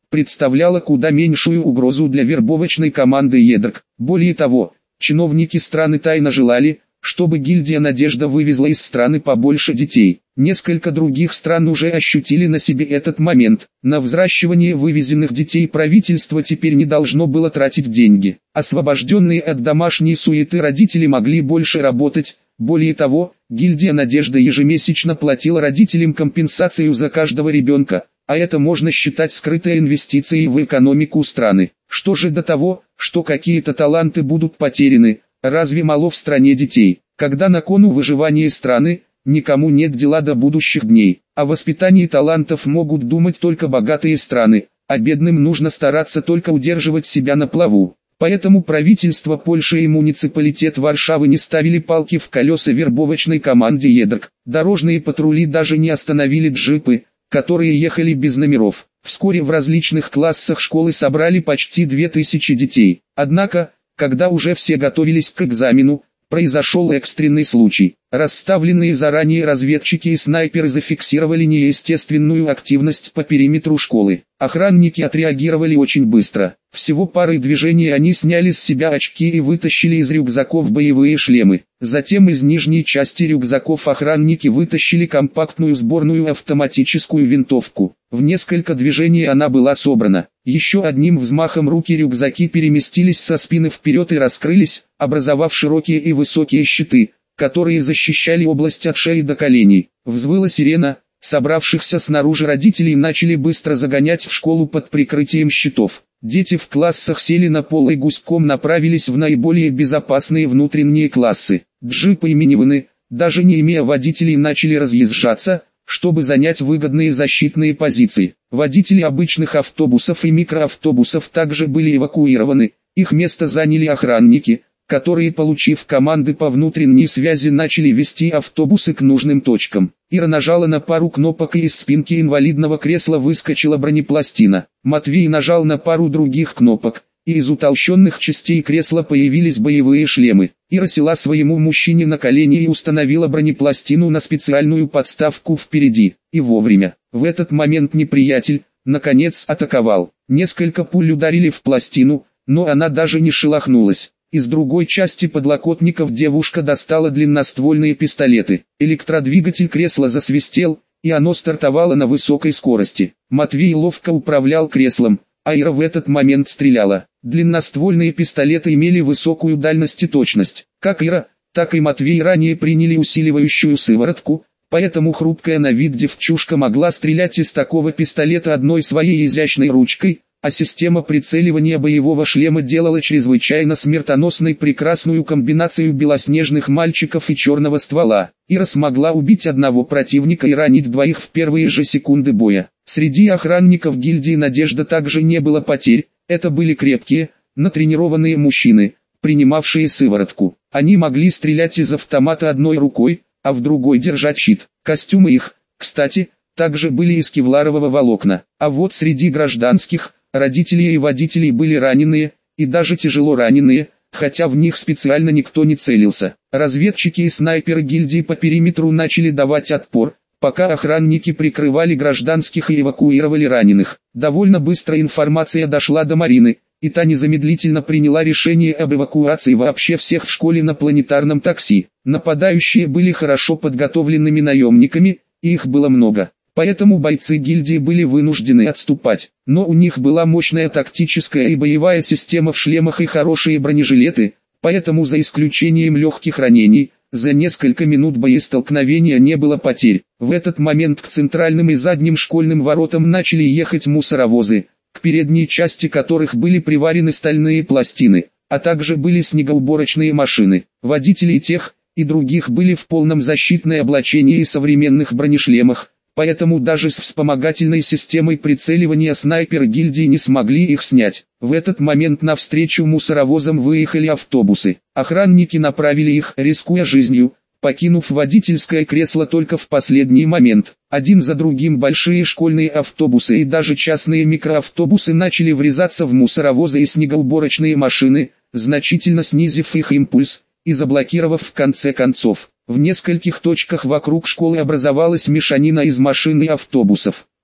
представляла куда меньшую угрозу для вербовочной команды едок. Более того, чиновники страны тайно желали, чтобы гильдия «Надежда» вывезла из страны побольше детей. Несколько других стран уже ощутили на себе этот момент. На взращивание вывезенных детей правительство теперь не должно было тратить деньги. Освобожденные от домашней суеты родители могли больше работать. Более того, гильдия «Надежда» ежемесячно платила родителям компенсацию за каждого ребенка, а это можно считать скрытой инвестицией в экономику страны. Что же до того, что какие-то таланты будут потеряны? Разве мало в стране детей? Когда на кону выживание страны, никому нет дела до будущих дней. О воспитании талантов могут думать только богатые страны, а бедным нужно стараться только удерживать себя на плаву. Поэтому правительство Польши и муниципалитет Варшавы не ставили палки в колеса вербовочной команде едок. Дорожные патрули даже не остановили джипы, которые ехали без номеров. Вскоре в различных классах школы собрали почти 2000 детей. Однако, когда уже все готовились к экзамену, произошел экстренный случай. Расставленные заранее разведчики и снайперы зафиксировали неестественную активность по периметру школы. Охранники отреагировали очень быстро. Всего парой движений они сняли с себя очки и вытащили из рюкзаков боевые шлемы. Затем из нижней части рюкзаков охранники вытащили компактную сборную автоматическую винтовку. В несколько движений она была собрана. Еще одним взмахом руки рюкзаки переместились со спины вперед и раскрылись, образовав широкие и высокие щиты, которые защищали область от шеи до коленей. Взвыла сирена, собравшихся снаружи родителей начали быстро загонять в школу под прикрытием щитов. Дети в классах сели на пол и гуськом направились в наиболее безопасные внутренние классы. Джипы и минивэны, даже не имея водителей, начали разъезжаться, чтобы занять выгодные защитные позиции. Водители обычных автобусов и микроавтобусов также были эвакуированы, их место заняли охранники, которые, получив команды по внутренней связи, начали вести автобусы к нужным точкам. Ира нажала на пару кнопок, и из спинки инвалидного кресла выскочила бронепластина. Матвей нажал на пару других кнопок, и из утолщенных частей кресла появились боевые шлемы. Ира села своему мужчине на колени и установила бронепластину на специальную подставку впереди. И вовремя. В этот момент неприятель, наконец, атаковал. Несколько пуль ударили в пластину, но она даже не шелохнулась. Из другой части подлокотников девушка достала длинноствольные пистолеты. Электродвигатель кресла засвистел, и оно стартовало на высокой скорости. Матвей ловко управлял креслом, а Ира в этот момент стреляла. Длинноствольные пистолеты имели высокую дальность и точность. Как Ира, так и Матвей ранее приняли усиливающую сыворотку, поэтому хрупкая на вид девчушка могла стрелять из такого пистолета одной своей изящной ручкой, а система прицеливания боевого шлема делала чрезвычайно смертоносной прекрасную комбинацию белоснежных мальчиков и черного ствола. Ира смогла убить одного противника и ранить двоих в первые же секунды боя. Среди охранников гильдии «Надежда» также не было потерь, это были крепкие, натренированные мужчины, принимавшие сыворотку. Они могли стрелять из автомата одной рукой, а в другой держать щит. Костюмы их, кстати, также были из кевларового волокна. А вот среди гражданских, родителей и водителей были раненые, и даже тяжело раненые, хотя в них специально никто не целился. Разведчики и снайперы гильдии по периметру начали давать отпор, пока охранники прикрывали гражданских и эвакуировали раненых. Довольно быстро информация дошла до Марины, и та незамедлительно приняла решение об эвакуации вообще всех в школе на планетарном такси. Нападающие были хорошо подготовленными наемниками, и их было много. Поэтому бойцы гильдии были вынуждены отступать. Но у них была мощная тактическая и боевая система в шлемах и хорошие бронежилеты, поэтому за исключением легких ранений, за несколько минут боестолкновения не было потерь. В этот момент к центральным и задним школьным воротам начали ехать мусоровозы, к передней части которых были приварены стальные пластины, а также были снегоуборочные машины. Водители тех и других были в полном защитном облачении и современных бронешлемах, поэтому даже с вспомогательной системой прицеливания снайперы гильдии не смогли их снять. В этот момент навстречу мусоровозам выехали автобусы. Охранники направили их, рискуя жизнью, покинув водительское кресло только в последний момент. Один за другим большие школьные автобусы и даже частные микроавтобусы начали врезаться в мусоровозы и снегоуборочные машины, значительно снизив их импульс и заблокировав в конце концов. В нескольких точках вокруг школы образовалась мешанина из машин и автобусов.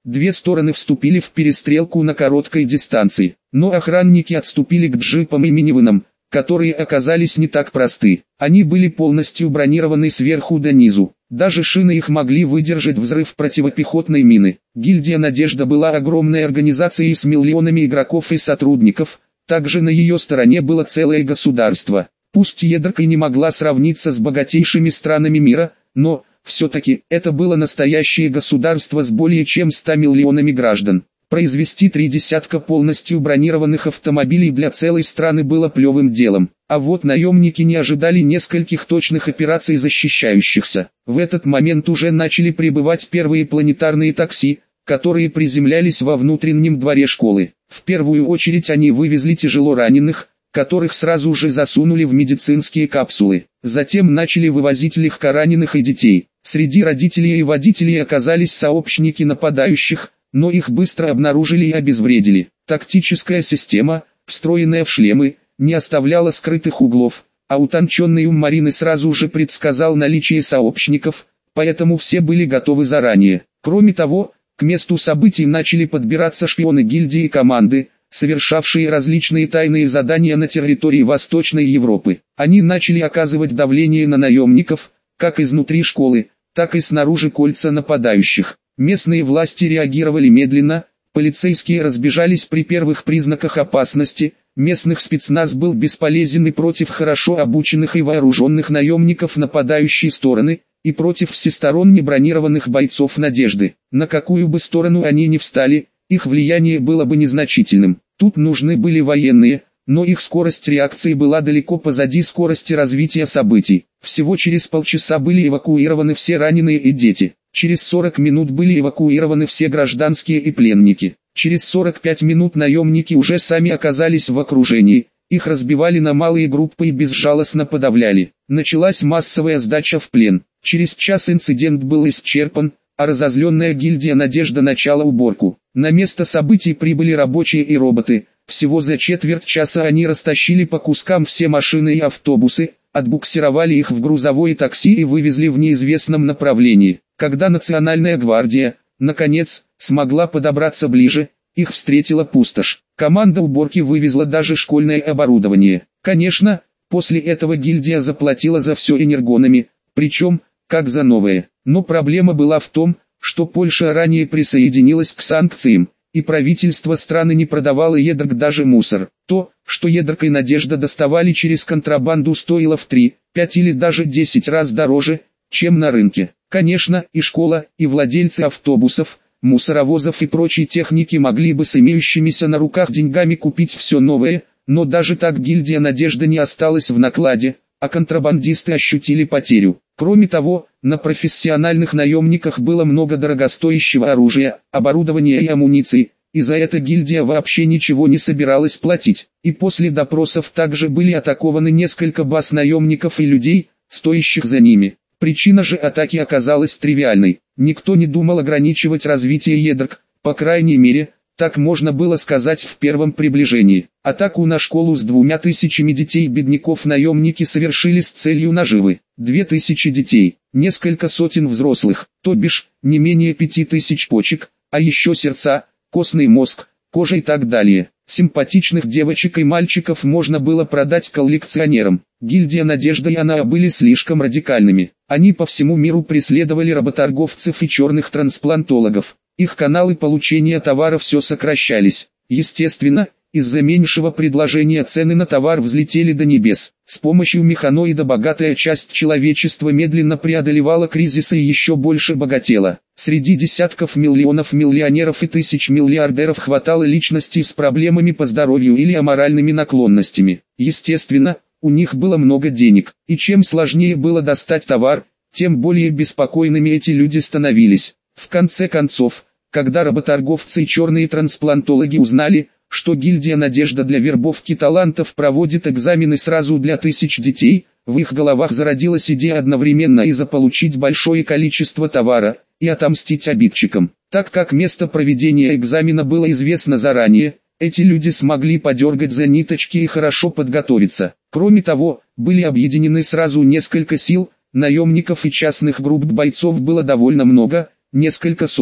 Две стороны вступили в перестрелку на короткой дистанции, но охранники отступили к джипам и минивэнам, которые оказались не так просты. Они были полностью бронированы сверху до низу. Даже шины их могли выдержать взрыв противопехотной мины. Гильдия «Надежда» была огромной организацией с миллионами игроков и сотрудников. Также на ее стороне было целое государство. Пусть Едерк и не могла сравниться с богатейшими странами мира, но, все-таки, это было настоящее государство с более чем 100 миллионами граждан. Произвести 3 десятка полностью бронированных автомобилей для целой страны было плевым делом. А вот наемники не ожидали нескольких точных операций защищающихся. В этот момент уже начали прибывать первые планетарные такси, которые приземлялись во внутреннем дворе школы. В первую очередь они вывезли тяжело раненых, которых сразу же засунули в медицинские капсулы. Затем начали вывозить легкораненых и детей. Среди родителей и водителей оказались сообщники нападающих, но их быстро обнаружили и обезвредили. Тактическая система, встроенная в шлемы, не оставляла скрытых углов, а утонченный ум Марины сразу же предсказал наличие сообщников, поэтому все были готовы заранее. Кроме того, к месту событий начали подбираться шпионы гильдии и команды, совершавшие различные тайные задания на территории Восточной Европы. Они начали оказывать давление на наемников, как изнутри школы, так и снаружи кольца нападающих. Местные власти реагировали медленно, полицейские разбежались при первых признаках опасности, местных спецназ был бесполезен и против хорошо обученных и вооруженных наемников нападающей стороны, и против всесторонне бронированных бойцов «Надежды». На какую бы сторону они ни встали, их влияние было бы незначительным. Тут нужны были военные, но их скорость реакции была далеко позади скорости развития событий. Всего через полчаса были эвакуированы все раненые и дети. Через 40 минут были эвакуированы все гражданские и пленники. Через 45 минут наемники уже сами оказались в окружении. Их разбивали на малые группы и безжалостно подавляли. Началась массовая сдача в плен. Через час инцидент был исчерпан, а разозленная гильдия «Надежда» начала уборку. На место событий прибыли рабочие и роботы. Всего за четверть часа они растащили по кускам все машины и автобусы, отбуксировали их в грузовое такси и вывезли в неизвестном направлении. Когда Национальная гвардия, наконец, смогла подобраться ближе, их встретила пустошь. Команда уборки вывезла даже школьное оборудование. Конечно, после этого гильдия заплатила за все энергонами, причем, как за новое. Но проблема была в том, что Польша ранее присоединилась к санкциям, и правительство страны не продавало Едерк даже мусор. То, что Едерк и «Надежда» доставали через контрабанду, стоило в 3, 5 или даже 10 раз дороже, чем на рынке. Конечно, и школа, и владельцы автобусов, мусоровозов и прочей техники могли бы с имеющимися на руках деньгами купить все новое, но даже так гильдия «Надежда» не осталась в накладе, а контрабандисты ощутили потерю. Кроме того, на профессиональных наемниках было много дорогостоящего оружия, оборудования и амуниции, и за это гильдия вообще ничего не собиралась платить. И после допросов также были атакованы несколько баз наемников и людей, стоящих за ними. Причина же атаки оказалась тривиальной. Никто не думал ограничивать развитие Едерк, по крайней мере, так можно было сказать в первом приближении. Атаку на школу с 2000 детей-бедняков наемники совершили с целью наживы. 2000 детей, несколько сотен взрослых, то бишь, не менее 5000 почек, а еще сердца, костный мозг, кожа и так далее. Симпатичных девочек и мальчиков можно было продать коллекционерам. Гильдия «Надежда» и она были слишком радикальными. Они по всему миру преследовали работорговцев и черных трансплантологов. Их каналы получения товара все сокращались. Естественно, из-за меньшего предложения цены на товар взлетели до небес. С помощью механоида богатая часть человечества медленно преодолевала кризисы и еще больше богатела. Среди десятков миллионов миллионеров и тысяч миллиардеров хватало личностей с проблемами по здоровью или аморальными наклонностями. Естественно, у них было много денег, и чем сложнее было достать товар, тем более беспокойными эти люди становились. В конце концов, когда работорговцы и черные трансплантологи узнали, что гильдия «Надежда» для вербовки талантов проводит экзамены сразу для тысяч детей, в их головах зародилась идея одновременно и заполучить большое количество товара, и отомстить обидчикам. Так как место проведения экзамена было известно заранее, эти люди смогли подергать за ниточки и хорошо подготовиться. Кроме того, были объединены сразу несколько сил, наемников и частных групп бойцов было довольно много, несколько сотен.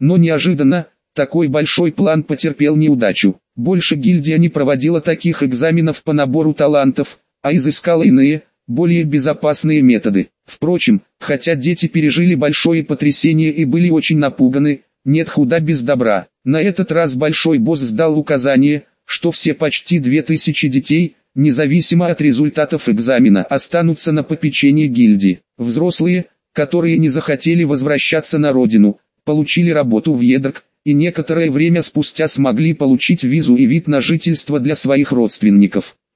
Но неожиданно, такой большой план потерпел неудачу. Больше гильдия не проводила таких экзаменов по набору талантов, а изыскала иные, более безопасные методы. Впрочем, хотя дети пережили большое потрясение и были очень напуганы, нет худа без добра. На этот раз большой босс дал указание, что все почти 2000 детей, независимо от результатов экзамена, останутся на попечении гильдии. Взрослые, которые не захотели возвращаться на родину, получили работу в Едок, и некоторое время спустя смогли получить визу и вид на жительство для своих родственников.